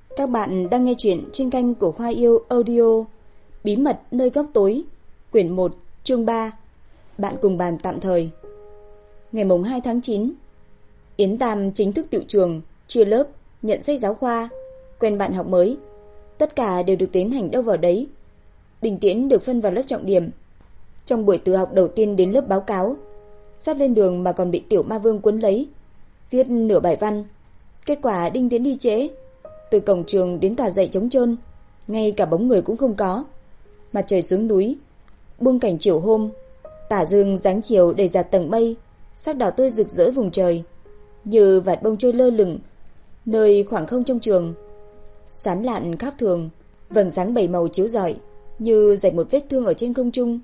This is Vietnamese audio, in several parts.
Các bạn đang nghe chuyện trên kênh của Hoa Yêu Audio. Bí mật nơi góc tối, quyển 1, chương 3. Bạn cùng bàn tạm thời. Ngày mùng 2 tháng 9, Yến Tam chính thức tựu trường, chia lớp, nhận sách giáo khoa, quen bạn học mới. Tất cả đều được tiến hành đâu vào đấy. Đình Tiễn được phân vào lớp trọng điểm. Trong buổi tự học đầu tiên đến lớp báo cáo, sắp lên đường mà còn bị Tiểu Ma Vương cuốn lấy, viết nửa bài văn. Kết quả Đinh Tiễn đi trễ. Từ cổng trường đến tòa dạy trống trơn, ngay cả bóng người cũng không có. Mặt trời xuống núi, buông cảnh chiều hôm, tà dương dáng chiều đầy dạt tầng mây, sắc đỏ tươi rực rỡ vùng trời, như vạt bông trôi lơ lửng nơi khoảng không trong trường. Sán lạn khác thường, vầng sáng bảy màu chiếu rọi, như rạch một vết thương ở trên không trung,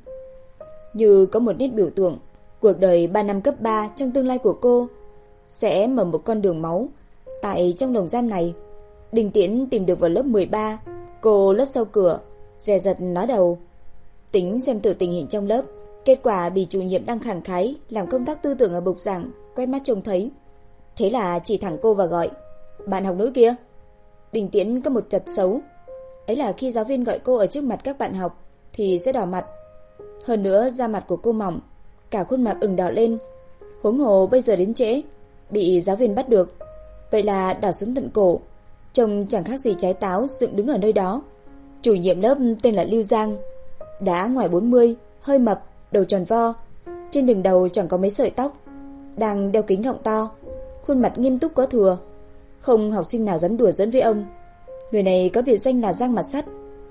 như có một nét biểu tượng cuộc đời 3 năm cấp 3 trong tương lai của cô sẽ mở một con đường máu tại trong lồng giam này. Đình Tiễn tìm được vào lớp 13, cô lớp sau cửa, dè dặt nói đầu, tính xem thử tình hình trong lớp. Kết quả bị chủ nhiệm đang khẳng khái làm công tác tư tưởng ở bục giảng quét mắt trông thấy. Thế là chỉ thẳng cô và gọi, bạn học nữ kia. Đình Tiễn có một tật xấu, ấy là khi giáo viên gọi cô ở trước mặt các bạn học thì sẽ đỏ mặt. Hơn nữa da mặt của cô mỏng, cả khuôn mặt ửng đỏ lên. Huống hồ bây giờ đến trễ, bị giáo viên bắt được, vậy là đỏ xuống tận cổ, trông chẳng khác gì trái táo dựng đứng ở nơi đó. Chủ nhiệm lớp tên là Lưu Giang, đã ngoài 40, hơi mập, đầu tròn vo, trên đỉnh đầu chẳng có mấy sợi tóc, đang đeo kính gọng to, khuôn mặt nghiêm túc có thừa. Không học sinh nào dám đùa giỡn với ông. Người này có biệt danh là Giang mặt sắt.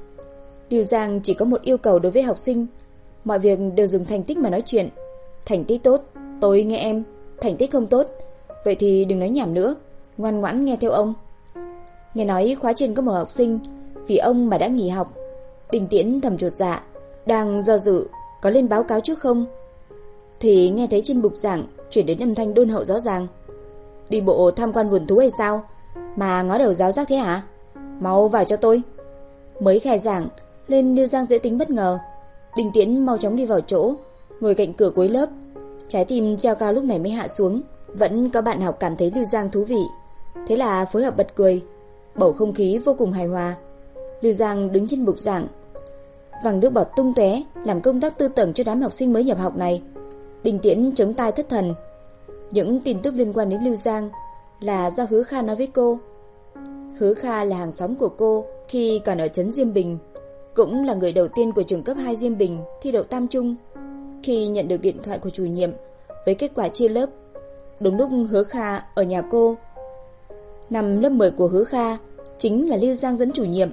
Lưu Giang chỉ có một yêu cầu đối với học sinh, mọi việc đều dùng thành tích mà nói chuyện. Thành tích tốt, tôi nghe em. Thành tích không tốt, vậy thì đừng nói nhảm nữa, ngoan ngoãn nghe theo ông. Nghe nói khóa trên có một học sinh vì ông mà đã nghỉ học. Đình Tiễn thầm chột dạ, đang do dự có lên báo cáo trước không, thì nghe thấy trên bục giảng chuyển đến âm thanh đôn hậu rõ ràng. Đi bộ tham quan vườn thú hay sao mà ngó đầu giáo giác thế hả? Mau vào cho tôi. Mới khai giảng lên, Lưu Giang dễ tính bất ngờ. Đình Tiễn mau chóng đi vào chỗ, ngồi cạnh cửa cuối lớp. Trái tim treo cao lúc này mới hạ xuống. Vẫn có bạn học cảm thấy Lưu Giang thú vị, thế là phối hợp bật cười. Bầu không khí vô cùng hài hòa. Lưu Giang đứng trên bục giảng, văng nước bọt tung tóe, làm công tác tư tưởng cho đám học sinh mới nhập học này. Đình Tiễn chống tai thất thần. Những tin tức liên quan đến Lưu Giang là do Hứa Kha nói với cô. Hứa Kha là hàng xóm của cô khi còn ở trấn Diêm Bình, cũng là người đầu tiên của trường cấp 2 Diêm Bình thi đậu tam trung. Khi nhận được điện thoại của chủ nhiệm với kết quả chia lớp, đúng lúc Hứa Kha ở nhà cô. Năm lớp 10 của Hứa Kha chính là Lưu Giang dẫn chủ nhiệm.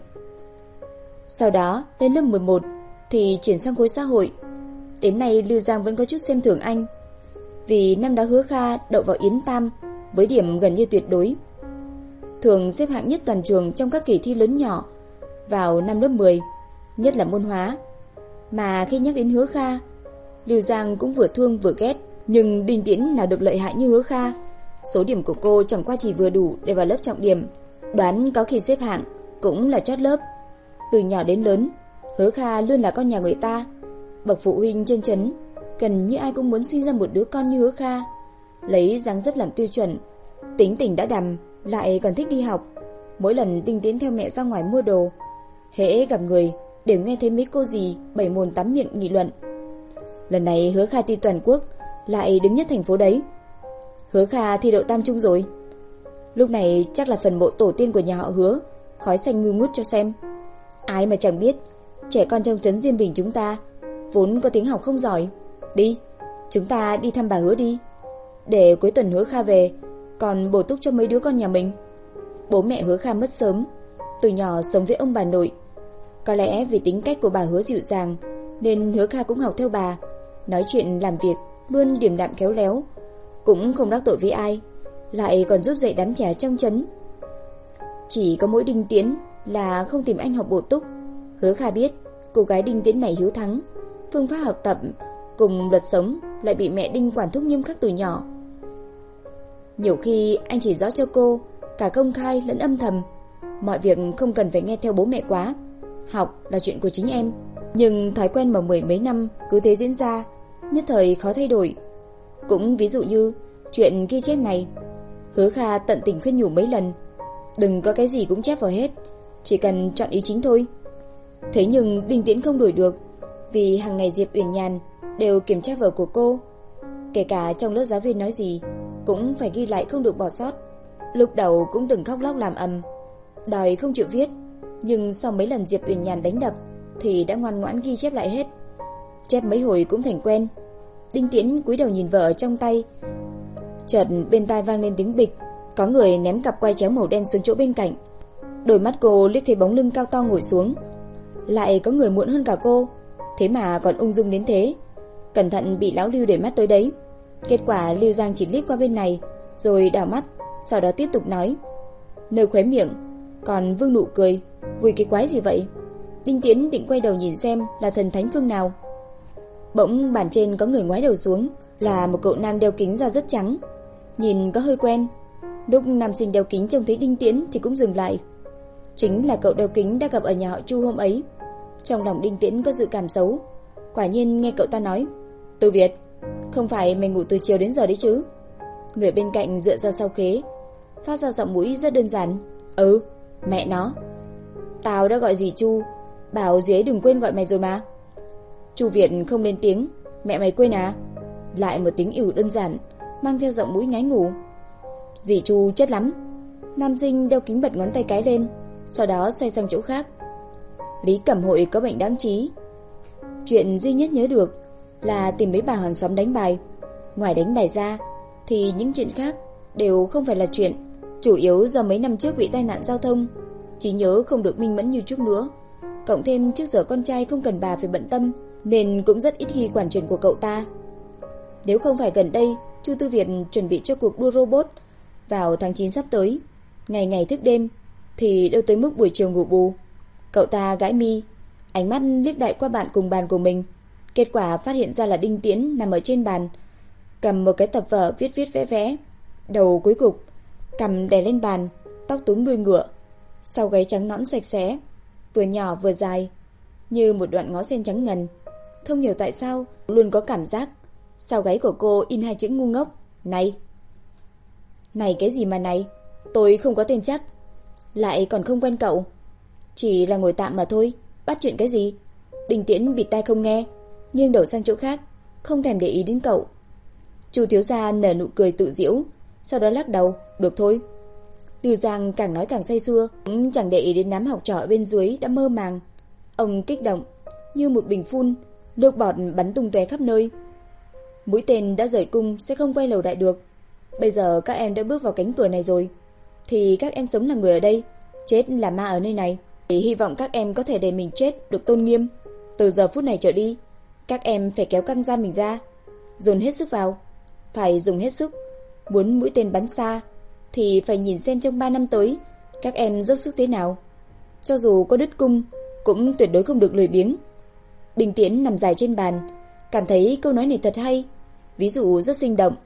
Sau đó lên lớp 11 thì chuyển sang khối xã hội. Đến nay Lưu Giang vẫn có chút xem thường anh, vì năm đó Hứa Kha đậu vào Yến Tam với điểm gần như tuyệt đối, thường xếp hạng nhất toàn trường trong các kỳ thi lớn nhỏ vào năm lớp 10, nhất là môn hóa. Mà khi nhắc đến Hứa Kha, Lưu Giang cũng vừa thương vừa ghét. Nhưng Đình Tiễn nào được lợi hại như Hứa Kha. Số điểm của cô chẳng qua chỉ vừa đủ để vào lớp trọng điểm, đoán có khi xếp hạng cũng là chót lớp. Từ nhỏ đến lớn, Hứa Kha luôn là con nhà người ta. Bậc phụ huynh trên trấn gần như ai cũng muốn sinh ra một đứa con như Hứa Kha, lấy dáng dấp làm tiêu chuẩn. Tính tình đã đằm, lại còn thích đi học. Mỗi lần Đình Tiễn theo mẹ ra ngoài mua đồ, hễ gặp người đều nghe thấy mấy cô dì bảy mồm tám miệng nghị luận. Lần này Hứa Kha thi toàn quốc lại đứng nhất thành phố đấy. Hứa Kha thi đậu tam trung rồi. Lúc này chắc là phần mộ tổ tiên của nhà họ Hứa khói xanh ngư ngút cho xem. Ai mà chẳng biết trẻ con trong trấn Diêm Bình chúng ta vốn có tiếng học không giỏi. Đi, chúng ta đi thăm bà Hứa đi, để cuối tuần Hứa Kha về còn bổ túc cho mấy đứa con nhà mình. Bố mẹ Hứa Kha mất sớm, từ nhỏ sống với ông bà nội. Có lẽ vì tính cách của bà Hứa dịu dàng nên Hứa Kha cũng học theo bà, nói chuyện làm việc luôn điềm đạm khéo léo, cũng không đắc tội với ai, lại còn giúp dạy đám trẻ trong trấn. Chỉ có mỗi Đinh Tiễn là không tìm anh học bổ túc. Hứa Kha biết cô gái Đinh Tiễn này hiếu thắng, phương pháp học tập cùng luật sống lại bị mẹ Đinh quản thúc nghiêm khắc từ nhỏ. Nhiều khi anh chỉ rõ cho cô, cả công khai lẫn âm thầm, mọi việc không cần phải nghe theo bố mẹ quá, học là chuyện của chính em. Nhưng thói quen mà mười mấy năm cứ thế diễn ra, nhất thời khó thay đổi. Cũng ví dụ như chuyện ghi chép này, Hứa Kha tận tình khuyên nhủ mấy lần, Đừng có cái gì cũng chép vào hết, chỉ cần chọn ý chính thôi. Thế nhưng Đinh Tiễn không đổi được, vì hàng ngày Diệp Uyển Nhàn đều kiểm tra vở của cô. Kể cả trong lớp giáo viên nói gì cũng phải ghi lại, không được bỏ sót. Lúc đầu cũng từng khóc lóc làm ầm, đòi không chịu viết, nhưng sau mấy lần Diệp Uyển Nhàn đánh đập thì đã ngoan ngoãn ghi chép lại hết. Chép mấy hồi cũng thành quen. Đinh Tiễn cúi đầu nhìn vở ở trong tay. Chợt bên tai vang lên tiếng bịch, có người ném cặp quai chéo màu đen xuống chỗ bên cạnh. Đôi mắt cô liếc thấy bóng lưng cao to ngồi xuống. Lại có người muộn hơn cả cô, thế mà còn ung dung đến thế. Cẩn thận bị lão Lưu để mắt tới đấy. Kết quả Lưu Giang chỉ liếc qua bên này rồi đảo mắt, sau đó tiếp tục nói. Nơi khóe miệng còn vương nụ cười. Vui cái quái gì vậy? Đinh Tiễn định quay đầu nhìn xem là thần thánh phương nào. Bỗng bàn trên có người ngoái đầu xuống, là một cậu nam đeo kính da rất trắng, nhìn có hơi quen. Lúc nam sinh đeo kính trông thấy Đinh Tiễn thì cũng dừng lại. Chính là cậu đeo kính đã gặp ở nhà họ Chu hôm ấy. Trong lòng Đinh Tiễn có dự cảm xấu. Quả nhiên nghe cậu ta nói, Từ Việt, không phải mày ngủ từ chiều đến giờ đấy chứ? Người bên cạnh dựa ra sau khế, phát ra giọng mũi rất đơn giản. Ừ, mẹ nó, tao đã gọi dì Chu, bảo dì ấy đừng quên gọi mày rồi mà. Chu Việt không lên tiếng. Mẹ mày quên à? Lại một tiếng ỉu đơn giản, mang theo giọng mũi ngái ngủ. Dì Chu chất lắm. Nam sinh đeo kính bật ngón tay cái lên, sau đó xoay sang chỗ khác. Lý Cẩm Hội có bệnh đáng trí. Chuyện duy nhất nhớ được là tìm mấy bà hàng xóm đánh bài. Ngoài đánh bài ra thì những chuyện khác đều không phải là chuyện. Chủ yếu do mấy năm trước bị tai nạn giao thông, trí nhớ không được minh mẫn như trước nữa. Cộng thêm trước giờ con trai không cần bà phải bận tâm, nên cũng rất ít khi quản chuyện của cậu ta. Nếu không phải gần đây Chu Tư Việt chuẩn bị cho cuộc đua robot vào tháng 9 sắp tới, ngày ngày thức đêm, thì đâu tới mức buổi chiều ngủ bù. Cậu ta gãi mi, ánh mắt liếc đại qua bạn cùng bàn của mình. Kết quả phát hiện ra là Đinh Tiễn nằm ở trên bàn, cầm một cái tập vở viết vẽ vẽ, đầu cúi gục, cằm đè lên bàn, tóc túm đuôi ngựa, sau gáy trắng nõn sạch sẽ, vừa nhỏ vừa dài, như một đoạn ngó sen trắng ngần. Không hiểu tại sao luôn có cảm giác sau gáy của cô in hai chữ ngu ngốc. Này. Này cái gì mà này? Tôi không có tên chắc, lại còn không quen cậu, chỉ là ngồi tạm mà thôi, bắt chuyện cái gì? Đinh Tiễn bịt tai không nghe, nghiêng đầu sang chỗ khác, không thèm để ý đến cậu. Chu thiếu gia nở nụ cười tự giễu, sau đó lắc đầu. Được thôi. Lưu Giang càng nói càng say sưa, cũng chẳng để ý đến đám học trò ở bên dưới đã mơ màng. Ông kích động như một bình phun, nước bọt bắn tung tóe khắp nơi. Mũi tên đã rời cung sẽ không quay đầu lại được. Bây giờ các em đã bước vào cánh cửa này rồi, thì các em sống là người ở đây, chết là ma ở nơi này. Thì hy vọng các em có thể để mình chết được tôn nghiêm. Từ giờ phút này trở đi, các em phải kéo căng da mình ra, dồn hết sức vào, phải dùng hết sức. Muốn mũi tên bắn xa thì phải nhìn xem trong 3 năm tới các em dốc sức thế nào. Cho dù có đứt cung cũng tuyệt đối không được lười biếng. Đinh Tiễn nằm dài trên bàn, cảm thấy câu nói này thật hay, ví dụ rất sinh động.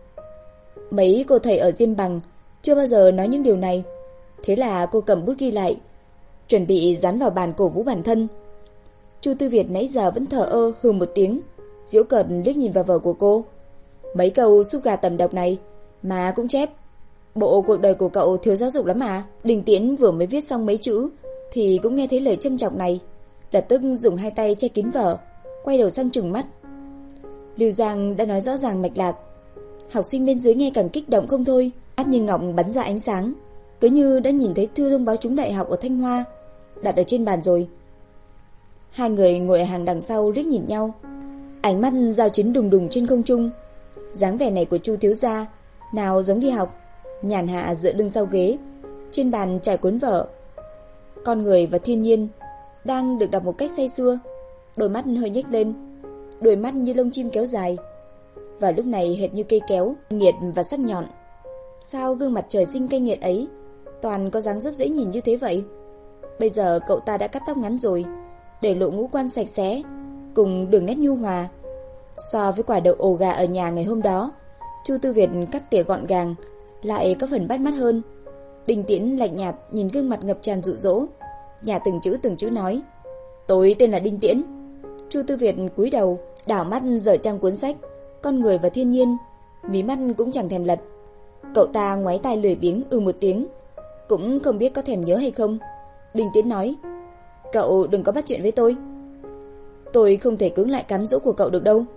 Mấy cô thầy ở Diêm Bằng chưa bao giờ nói những điều này. Thế là cô cầm bút ghi lại, chuẩn bị dán vào bàn cổ vũ bản thân. Chu Tư Việt nãy giờ vẫn thờ ơ hừ một tiếng, giễu cợt liếc nhìn vào vở của cô. Mấy câu súp gà tầm độc này mà cũng chép. Bộ cuộc đời của cậu thiếu giáo dục lắm à? Đinh Tiễn vừa mới viết xong mấy chữ thì cũng nghe thấy lời châm chọc này, lập tức dùng hai tay che kín vở, quay đầu sang trừng mắt. Lưu Giang đã nói rõ ràng mạch lạc. Học sinh bên dưới nghe càng kích động không thôi, mắt như ngọc bắn ra ánh sáng, cứ như đã nhìn thấy thư thông báo trúng đại học ở Thanh Hoa đặt ở trên bàn rồi. Hai người ngồi ở hàng đằng sau liếc nhìn nhau, ánh mắt giao chiến đùng đùng trên không trung. Dáng vẻ này của Chu thiếu gia nào giống đi học, nhàn hạ dựa lưng sau ghế, trên bàn trải cuốn vở. Con người và thiên nhiên đang được đọc một cách say sưa. Đôi mắt hơi nhếch lên, đôi mắt như lông chim kéo dài, và lúc này hệt như cây kéo, nghiệt và sắc nhọn. Sao gương mặt trời sinh cay nghiệt ấy toàn có dáng dấp dễ nhìn như thế vậy? Bây giờ cậu ta đã cắt tóc ngắn rồi, để lộ ngũ quan sạch sẽ cùng đường nét nhu hòa. So với quả đậu ổ gà ở nhà ngày hôm đó, Chu Tư Việt cắt tỉa gọn gàng lại có phần bắt mắt hơn. Đinh Tiễn lạnh nhạt nhìn gương mặt ngập tràn dụ dỗ, nhả từng chữ nói. Tôi tên là Đinh Tiễn. Chu Tư Việt cúi đầu, đảo mắt dở trang cuốn sách Con người và thiên nhiên, mí mắt cũng chẳng thèm lật. Cậu ta ngoáy tai lười biếng một tiếng. cũng không biết có thèm nhớ hay không. Đinh Tiến nói, cậu đừng có bắt chuyện với tôi. Tôi không thể cưỡng lại cám dỗ của cậu được đâu.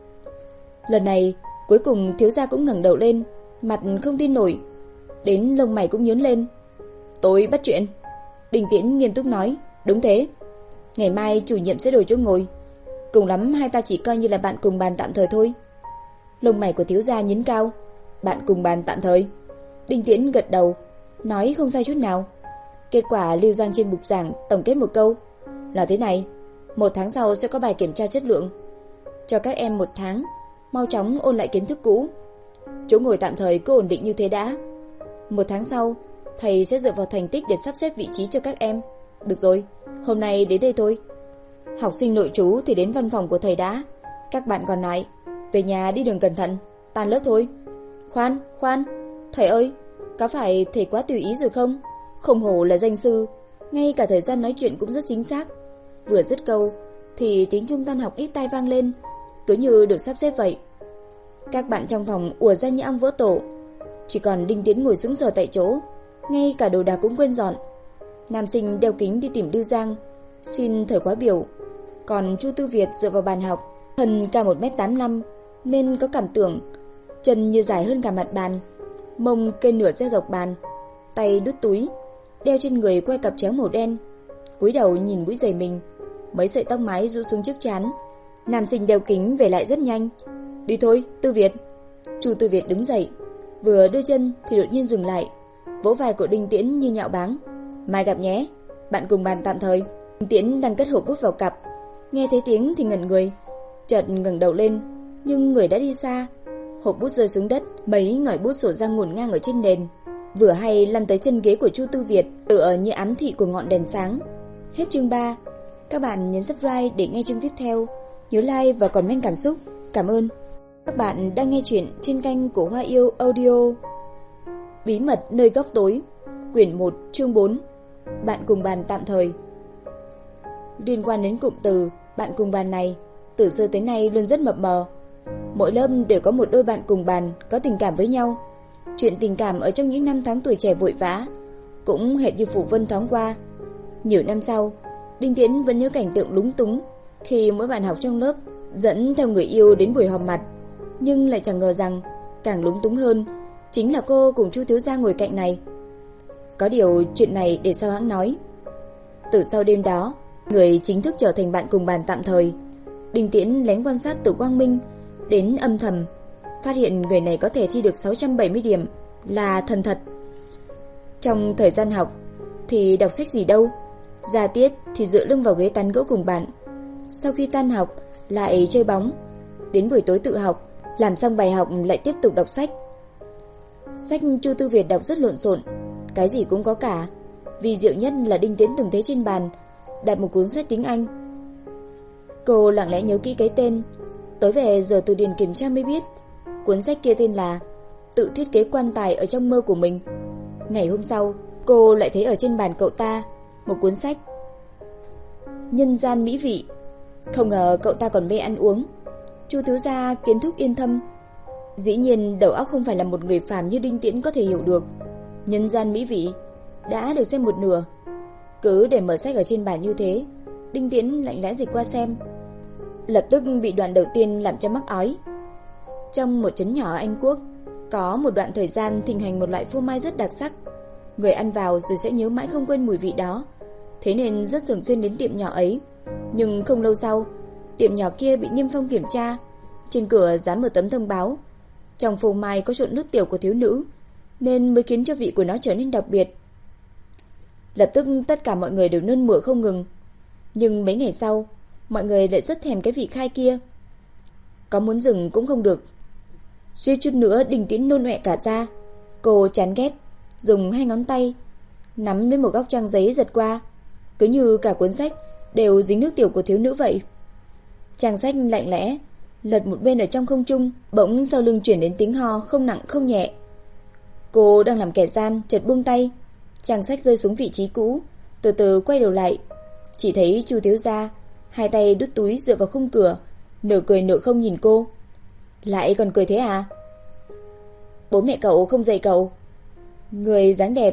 Lần này, cuối cùng thiếu gia cũng ngẩng đầu lên, mặt không tin nổi, đến lông mày cũng nhướng lên. Tôi bắt chuyện? Đinh Tiễn nghiêm túc nói, đúng thế. Ngày mai chủ nhiệm sẽ đổi chỗ ngồi, cùng lắm hai ta chỉ coi như là bạn cùng bàn tạm thời thôi. Lông mày của thiếu gia nhướng cao. Bạn cùng bàn tạm thời? Đinh Tiễn gật đầu, nói không sai chút nào. Kết quả lưu danh trên bục giảng tổng kết một câu là thế này: 1 tháng sau sẽ có bài kiểm tra chất lượng, cho các em 1 tháng mau chóng ôn lại kiến thức cũ. Chỗ ngồi tạm thời cứ ổn định như thế đã. 1 tháng sau, thầy sẽ dựa vào thành tích để sắp xếp vị trí cho các em. Được rồi, hôm nay đến đây thôi. Học sinh nội trú thì đến văn phòng của thầy đã. Các bạn còn lại, về nhà đi đường cẩn thận, tan lớp thôi. Khoan, thầy ơi, có phải thầy quá tùy ý rồi không? Không hổ là danh sư, ngay cả thời gian nói chuyện cũng rất chính xác. Vừa dứt câu thì tiếng chuông tan học đít tai vang lên, cứ như được sắp xếp vậy. Các bạn trong phòng ùa ra như ong vỡ tổ, chỉ còn Đinh Tiến ngồi sững sờ tại chỗ, ngay cả đồ đạc cũng quên dọn. Nam sinh đeo kính đi tìm Lưu Giang xin thời khóa biểu, còn Chu Tư Việt dựa vào bàn học, thân cao 1m85 nên có cảm tưởng chân như dài hơn cả mặt bàn, mông kê nửa xe dọc bàn, tay đút túi, đeo trên người que cặp chéo màu đen, cúi đầu nhìn mũi giày mình, mấy sợi tóc mái rũ xuống trước trán. Nam sinh đeo kính về lại rất nhanh. Đi thôi, Tư Việt. Chu Tư Việt đứng dậy, vừa đưa chân thì đột nhiên dừng lại, vỗ vai của Đinh Tiễn như nhạo báng. Mai gặp nhé, bạn cùng bàn tạm thời. Đinh Tiễn đang cất hộp bút vào cặp, nghe thấy tiếng thì ngẩn người, chợt ngẩng đầu lên, nhưng người đã đi xa. Hộp bút rơi xuống đất, mấy ngòi bút sổ ra ngổn ngang ở trên nền, vừa hay lăn tới chân ghế của Chu Tư Việt, tựa như ám thị của ngọn đèn sáng. Hết chương 3. Các bạn nhấn subscribe để nghe chương tiếp theo. Nhớ like và comment cảm xúc. Cảm ơn. Các bạn đang nghe chuyện trên kênh của Hoa Yêu Audio. Bí mật nơi góc tối, quyển 1, chương 4. Bạn cùng bàn tạm thời. Liên quan đến cụm từ bạn cùng bàn này, từ xưa tới nay luôn rất mập mờ. Mỗi lớp đều có một đôi bạn cùng bàn có tình cảm với nhau. Chuyện tình cảm ở trong những năm tháng tuổi trẻ vội vã cũng hệt như phủ vân thoáng qua. Nhiều năm sau, Đinh Tiến vẫn nhớ cảnh tượng lúng túng khi mỗi bạn học trong lớp dẫn theo người yêu đến buổi họp mặt, nhưng lại chẳng ngờ rằng càng lúng túng hơn chính là cô cùng Chu thiếu gia ngồi cạnh này. Có điều chuyện này để sau hãng nói. Từ sau đêm đó, người chính thức trở thành bạn cùng bàn tạm thời, Đinh Tiễn lén quan sát từ Quang Minh đến âm thầm, phát hiện người này có thể thi được 670 điểm là thần thật. Trong thời gian học thì đọc sách gì đâu, ra tiết thì dựa lưng vào ghế tán gẫu cùng bạn. Sau khi tan học lại chơi bóng, đến buổi tối tự học, làm xong bài học lại tiếp tục đọc sách. Sách Chu Tư Việt đọc rất lộn xộn, cái gì cũng có cả. Vì diệu nhất là Đinh Tiến từng thấy trên bàn đặt một cuốn sách tiếng Anh. Cô lặng lẽ nhớ kỹ cái tên, tối về giờ từ điển kiểm tra mới biết cuốn sách kia tên là Tự thiết kế quan tài ở trong mơ của mình. Ngày hôm sau, cô lại thấy ở trên bàn cậu ta một cuốn sách Nhân gian mỹ vị. Không ngờ cậu ta còn mê ăn uống. Chu thiếu gia kiến thức yên thâm, dĩ nhiên đầu óc không phải là một người phàm như Đinh Tiễn có thể hiểu được. Nhân gian mỹ vị đã được xem một nửa, cứ để mở sách ở trên bàn như thế. Đinh Tiễn lạnh lẽ dịch qua xem, lập tức bị đoạn đầu tiên làm cho mắc ói. Trong một trấn nhỏ ở Anh Quốc, có một đoạn thời gian thịnh hành một loại phô mai rất đặc sắc. Người ăn vào rồi sẽ nhớ mãi không quên mùi vị đó, thế nên rất thường xuyên đến tiệm nhỏ ấy. Nhưng không lâu sau, tiệm nhỏ kia bị niêm phong kiểm tra. Trên cửa dán một tấm thông báo trong phô mai có trộn nước tiểu của thiếu nữ, nên mới khiến cho vị của nó trở nên đặc biệt. Lập tức tất cả mọi người đều nôn mửa không ngừng. Nhưng mấy ngày sau, mọi người lại rất thèm cái vị khai kia, có muốn dừng cũng không được. Suýt chút nữa Đinh Tiễn nôn ọe cả ra. Cô chán ghét, dùng 2 ngón tay nắm lấy một góc trang giấy giật qua, cứ như cả cuốn sách đều dính nước tiểu của thiếu nữ vậy. Trang sách lạnh lẽ lật một bên ở trong không trung, bỗng sau lưng chuyển đến tiếng ho không nặng không nhẹ. Cô đang làm kẻ gian, chợt buông tay, trang sách rơi xuống vị trí cũ, từ từ quay đầu lại, chỉ thấy Chu thiếu gia hai tay đút túi dựa vào khung cửa, nửa cười nửa không nhìn cô. Lại còn cười thế à? Bố mẹ cậu không dạy cậu? Người dáng đẹp,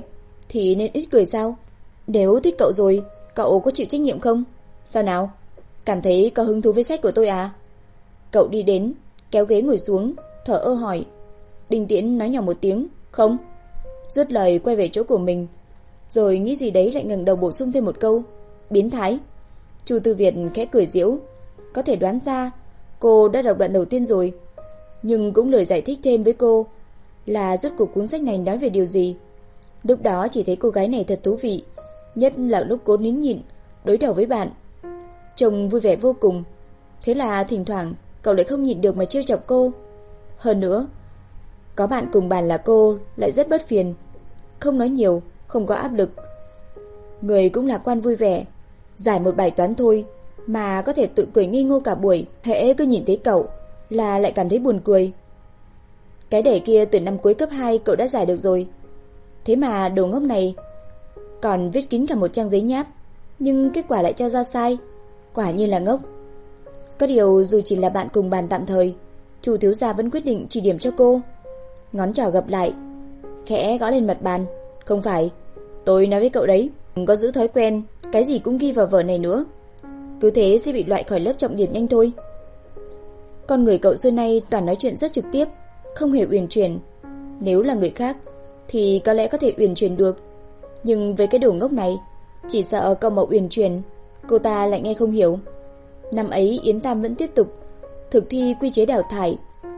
thì nên ít cười sao? Nếu thích cậu rồi, cậu có chịu trách nhiệm không? Sao nào? Cảm thấy có hứng thú với sách của tôi à? Cậu đi đến, kéo ghế ngồi xuống, thở ơ hỏi. Đinh Tiễn nói nhỏ một tiếng, không. Dứt lời quay về chỗ của mình, rồi nghĩ gì đấy lại ngẩng đầu bổ sung thêm một câu, biến thái. Chu Tư Việt khẽ cười giễu, có thể đoán ra cô đã đọc đoạn đầu tiên rồi, nhưng cũng lười giải thích thêm với cô là rốt cuộc cuốn sách này nói về điều gì. Lúc đó chỉ thấy cô gái này thật thú vị, nhất là lúc cố nín nhịn đối đầu với bạn, trông vui vẻ vô cùng. Thế là thỉnh thoảng cậu lại không nhịn được mà trêu chọc cô. Hơn nữa, có bạn cùng bàn là cô lại rất bất phiền, không nói nhiều, không có áp lực, người cũng lạc quan vui vẻ. Giải một bài toán thôi mà có thể tự cười ngây ngô cả buổi, hễ cứ nhìn thấy cậu là lại cảm thấy buồn cười. Cái đề kia từ năm cuối cấp 2 cậu đã giải được rồi, thế mà đồ ngốc này còn viết kín cả một trang giấy nháp, nhưng kết quả lại cho ra sai, quả nhiên là ngốc. Có điều dù chỉ là bạn cùng bàn tạm thời, Chu thiếu gia vẫn quyết định chỉ điểm cho cô. Ngón trỏ gập lại, khẽ gõ lên mặt bàn. Không phải, tôi nói với cậu đấy, đừng có giữ thói quen cái gì cũng ghi vào vở này nữa, cứ thế sẽ bị loại khỏi lớp trọng điểm nhanh thôi. Con người cậu xưa nay toàn nói chuyện rất trực tiếp, không hề uyển chuyển. Nếu là người khác thì có lẽ có thể uyển chuyển được, nhưng với cái đồ ngốc này, chỉ sợ câu mà uyển chuyển cô ta lại nghe không hiểu. Năm ấy Yến Tam vẫn tiếp tục thực thi quy chế đào thải.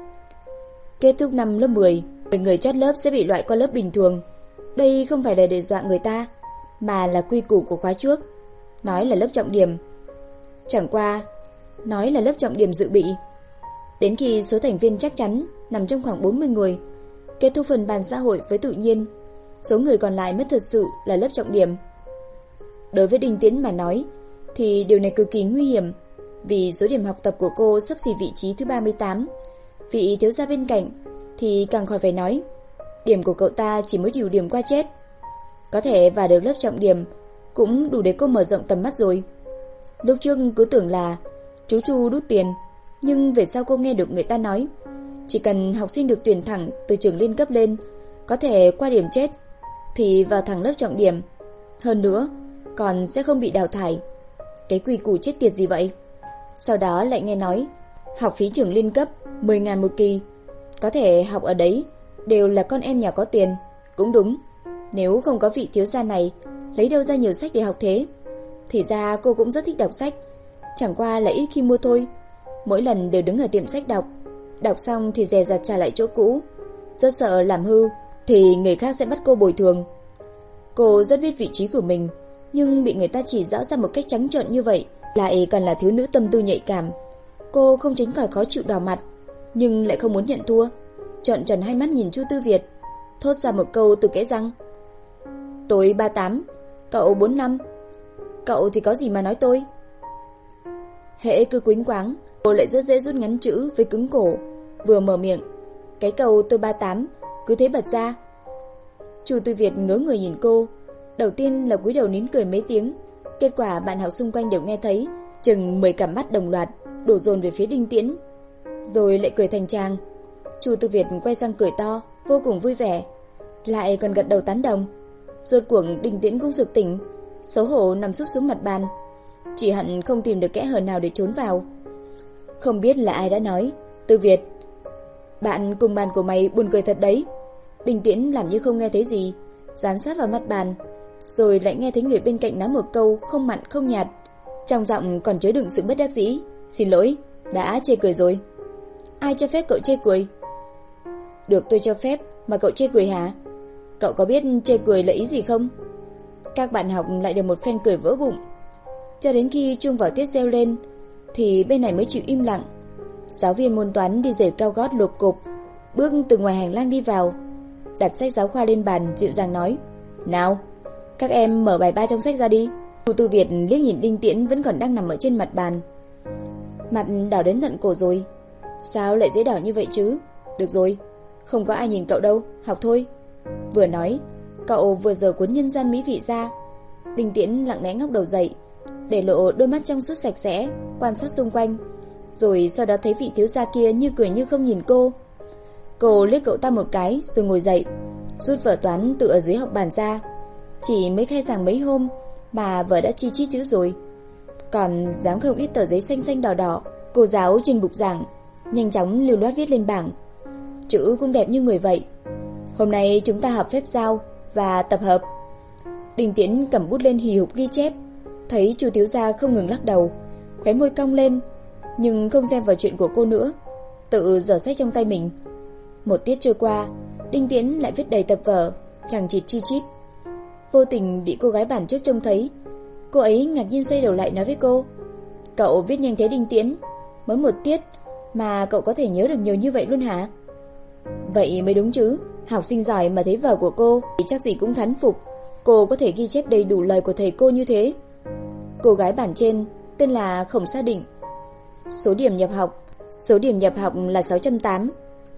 Kết thúc năm lớp 10 người chót lớp sẽ bị loại qua lớp bình thường. Đây không phải là để dọa người ta, mà là quy củ của khóa trước. Nói là lớp trọng điểm, chẳng qua nói là lớp trọng điểm dự bị. Đến khi số thành viên chắc chắn nằm trong khoảng 40 người, kết thúc phần bàn xã hội với tự nhiên, số người còn lại mới thật sự là lớp trọng điểm. Đối với Đinh Tiễn mà nói thì điều này cực kỳ nguy hiểm, vì số điểm học tập của cô xấp xỉ vị trí thứ 38. Vị thiếu gia bên cạnh thì càng khỏi phải nói, điểm của cậu ta chỉ mới đủ điểm qua chết. Có thể vào được lớp trọng điểm cũng đủ để cô mở rộng tầm mắt rồi. Lúc trước cứ tưởng là chú Chu đút tiền, nhưng về sau cô nghe được người ta nói chỉ cần học sinh được tuyển thẳng từ trường liên cấp lên, có thể qua điểm chết thì vào thẳng lớp trọng điểm. Hơn nữa còn sẽ không bị đào thải. Cái quy củ chết tiệt gì vậy? Sau đó lại nghe nói học phí trường liên cấp 10.000 một kỳ, có thể học ở đấy đều là con em nhà có tiền. Cũng đúng, nếu không có vị thiếu gia này, lấy đâu ra nhiều sách để học thế? Thì ra cô cũng rất thích đọc sách, chẳng qua là ít khi mua thôi. Mỗi lần đều đứng ở tiệm sách đọc xong thì dè dặt trả lại chỗ cũ, rất sợ làm hư thì người khác sẽ bắt cô bồi thường. Cô rất biết vị trí của mình, nhưng bị người ta chỉ rõ ra một cách trắng trợn như vậy, lại còn là thiếu nữ tâm tư nhạy cảm. Cô không tránh khỏi khó chịu đỏ mặt, nhưng lại không muốn nhận thua, trợn tròn hai mắt nhìn Chu Tư Việt, thốt ra một câu từ kẽ răng. Tôi 38, cậu 45. Cậu thì có gì mà nói tôi? Hễ cứ quýnh quáng, cô lại rất dễ rút ngắn chữ với cứng cổ. Vừa mở miệng, cái câu tôi 38 cứ thế bật ra. Chu Tư Việt ngớ người nhìn cô, đầu tiên là cúi đầu nín cười mấy tiếng. Kết quả bạn học xung quanh đều nghe thấy, chừng 10 cặp mắt đồng loạt đổ dồn về phía Đinh Tiễn, rồi lại cười thành tràng. Chu Tư Việt quay sang cười to, vô cùng vui vẻ, lại còn gật đầu tán đồng. Rốt cuộc Đinh Tiễn cũng sực tỉnh, xấu hổ nằm súp xuống mặt bàn, chỉ hận không tìm được kẽ hở nào để trốn vào. Không biết là ai đã nói, Tư Việt, bạn cùng bàn của mày buồn cười thật đấy. Đinh Tiễn làm như không nghe thấy gì, dán sát vào mặt bàn, rồi lại nghe thấy người bên cạnh nói một câu không mặn không nhạt, trong giọng còn chứa đựng sự bất đắc dĩ. Xin lỗi, đã chê cười rồi. Ai cho phép cậu chê cười? Được tôi cho phép mà cậu chê cười hả? Cậu có biết chê cười là ý gì không? Các bạn học lại được một phen cười vỡ bụng. Cho đến khi chuông vào tiết reo lên thì bên này mới chịu im lặng. Giáo viên môn toán đi giày cao gót lộp cộp bước từ ngoài hành lang đi vào, đặt sách giáo khoa lên bàn, dịu dàng nói: Nào, các em mở bài 3 trong sách ra đi. Chu Tư Việt liếc nhìn Đinh Tiễn vẫn còn đang nằm ở trên mặt bàn, mặt đỏ đến tận cổ rồi. Sao lại dễ đỏ như vậy chứ? Được rồi, không có ai nhìn cậu đâu, học thôi. Vừa nói, cậu vừa giở cuốn nhân gian mỹ vị ra. Đinh Tiễn lặng lẽ ngóc đầu dậy, để lộ đôi mắt trong suốt sạch sẽ, quan sát xung quanh, rồi sau đó thấy vị thiếu gia kia như cười như không nhìn cô. Cô liếc cậu ta một cái rồi ngồi dậy, rút vở toán từ ở dưới học bàn ra, Chỉ mới khai giảng mấy hôm mà vợ đã chi chít chữ rồi, còn dám không ít tờ giấy xanh xanh đỏ đỏ. Cô giáo trên bục giảng nhanh chóng lưu loát viết lên bảng. Chữ cũng đẹp như người vậy. Hôm nay chúng ta học phép giao và tập hợp. Đinh Tiễn cầm bút lên hì hục ghi chép. Thấy Chu thiếu gia không ngừng lắc đầu, khóe môi cong lên, nhưng không xem vào chuyện của cô nữa, tự giở sách trong tay mình. Một tiết trôi qua, Đinh Tiễn lại viết đầy tập vở, chẳng chịt chi chít. Vô tình bị cô gái bàn trước trông thấy, cô ấy ngạc nhiên xoay đầu lại nói với cô: "Cậu viết nhanh thế Đinh Tiễn, mới một tiết mà cậu có thể nhớ được nhiều như vậy luôn hả?" Vậy mới đúng chứ, học sinh giỏi mà thấy vở của cô thì chắc gì cũng thán phục cô có thể ghi chép đầy đủ lời của thầy cô như thế. Cô gái bản trên tên là Khổng Sa Định. Số điểm nhập học là 680.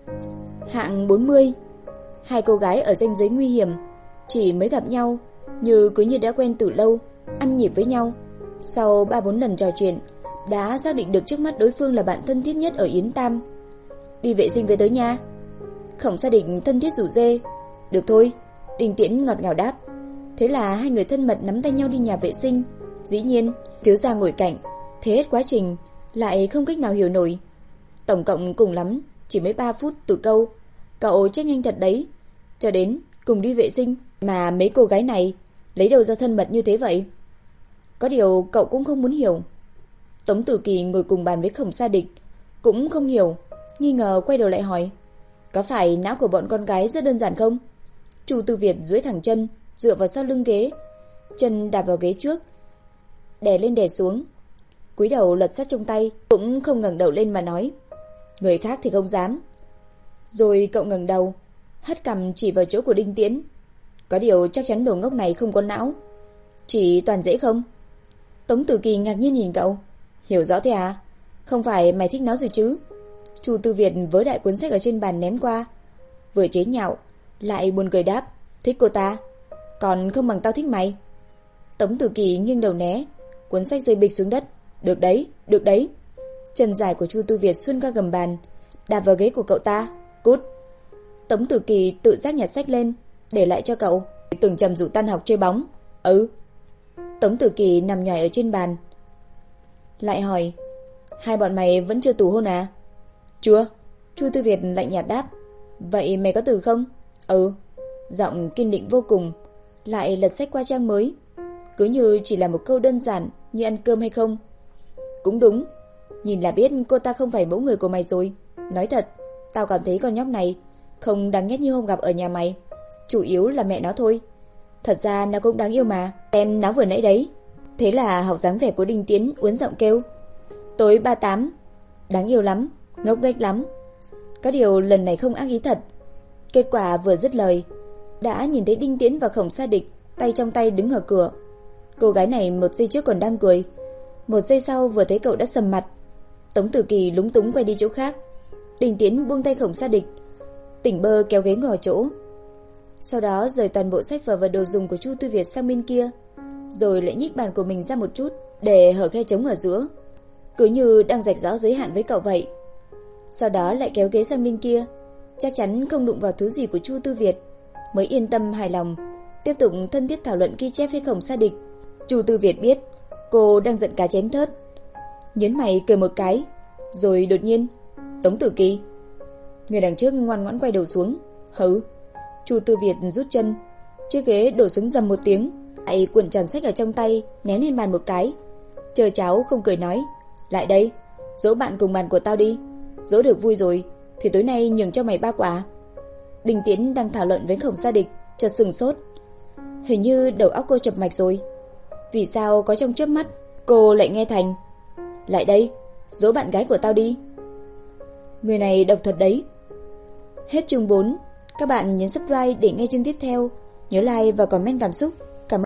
Hạng 40. Hai cô gái ở ranh giới nguy hiểm, chỉ mới gặp nhau cứ như đã quen từ lâu, ăn nhịp với nhau. Sau 3-4 lần trò chuyện, đã xác định được trước mắt đối phương là bạn thân thiết nhất ở Yến Tam. "Đi vệ sinh với tớ nha." Khổng Sa Định thân thiết rủ rê. "Được thôi." Đinh Tiễn ngọt ngào đáp. Thế là hai người thân mật nắm tay nhau đi nhà vệ sinh. Dĩ nhiên, thiếu gia ngồi cạnh, thế hết quá trình lại không cách nào hiểu nổi. Tổng cộng cùng lắm chỉ mới 3 phút từ câu "Cậu chép nhanh thật đấy" cho đến "cùng đi vệ sinh", mà mấy cô gái này lấy đâu ra thân mật như thế vậy? Có điều cậu cũng không muốn hiểu. Tống Tử Kỳ ngồi cùng bàn với Khổng Sa Địch cũng không hiểu, nghi ngờ quay đầu lại hỏi: "Có phải não của bọn con gái rất đơn giản không?" Chu Tư Việt duỗi thẳng chân, dựa vào sau lưng ghế, chân đạp vào ghế trước, đè lên đè xuống, cúi đầu lật sách trong tay, cũng không ngẩng đầu lên mà nói: "Người khác thì không dám." Rồi cậu ngẩng đầu, hất cằm chỉ vào chỗ của Đinh Tiễn. "Có điều chắc chắn đồ ngốc này không có não, chỉ toàn dễ không?" Tống Tử Kỳ ngạc nhiên nhìn cậu. "Hiểu rõ thế à? Không phải mày thích nó rồi chứ?" Chu Tư Việt vớ đại cuốn sách ở trên bàn ném qua, vừa chế nhạo lại buồn cười đáp: "Thích cô ta, còn không bằng tao thích mày." Tống Tử Kỳ nghiêng đầu né, cuốn sách rơi bịch xuống đất. Được đấy, được đấy." Chân dài của Chu Tư Việt xuân qua gầm bàn, đạp vào ghế của cậu ta. "Cút." Tống Tử Kỳ tự giác nhặt sách lên, để lại cho cậu. "Từng trầm rủ tan học chơi bóng." "Ừ." Tống Tử Kỳ nằm nhoài ở trên bàn, lại hỏi: "Hai bọn mày vẫn chưa tù hôn à?" "Chưa." Chu Tư Việt lạnh nhạt đáp. "Vậy mày có từ không?" "Ừ." Giọng kiên định vô cùng, lại lật sách qua trang mới, cứ như chỉ là một câu đơn giản như ăn cơm hay không. "Cũng đúng, nhìn là biết cô ta không phải mẫu người của mày rồi. Nói thật, tao cảm thấy con nhóc này không đáng ghét như hôm gặp ở nhà mày. Chủ yếu là mẹ nó thôi. Thật ra nó cũng đáng yêu mà. Em nó vừa nãy đấy." Thế là học dáng vẻ của Đinh Tiễn uốn giọng kêu: "Tối 38, đáng yêu lắm, ngốc nghếch lắm." Có điều lần này không ác ý thật. Kết quả vừa dứt lời, đã nhìn thấy Đinh Tiễn và Khổng Sa Địch tay trong tay đứng ở cửa. Cô gái này một giây trước còn đang cười, một giây sau vừa thấy cậu đã sầm mặt. Tống Tử Kỳ lúng túng quay đi chỗ khác. Đinh Tiễn buông tay Khổng Sa Địch, tỉnh bơ kéo ghế ngồi vào chỗ. Sau đó rời toàn bộ sách vở và đồ dùng của Chu Tư Việt sang bên kia, rồi lại nhích bàn của mình ra một chút để hở khe trống ở giữa, cứ như đang rạch rõ giới hạn với cậu vậy. Sau đó lại kéo ghế sang bên kia, chắc chắn không đụng vào thứ gì của Chu Tư Việt, mới yên tâm hài lòng tiếp tục thân thiết thảo luận ghi chép với Khổng Sa Địch. Chu Tư Việt biết cô đang giận cá chém thớt, nhớn mày cười một cái, rồi đột nhiên: "Tống Tử Kỳ." Người đằng trước ngoan ngoãn quay đầu xuống. "Hử?" Chu Tư Việt rút chân, chiếc ghế đổ xuống rầm một tiếng, lại cuộn tròn sách ở trong tay ném lên bàn một cái. Chờ cháu không cười nói: "Lại đây, dỗ bạn cùng bàn của tao đi. Dỗ được vui rồi thì tối nay nhường cho mày 3 quả." Đinh Tiễn đang thảo luận với Khổng Sa Địch, chợt sừng sốt. Hình như đầu óc cô chập mạch rồi. Vì sao có trong chớp mắt cô lại nghe thành: "Lại đây, dỗ bạn gái của tao đi." Người này độc thật đấy. Hết chương 4. Các bạn nhấn subscribe để nghe chương tiếp theo. Nhớ like và comment cảm xúc.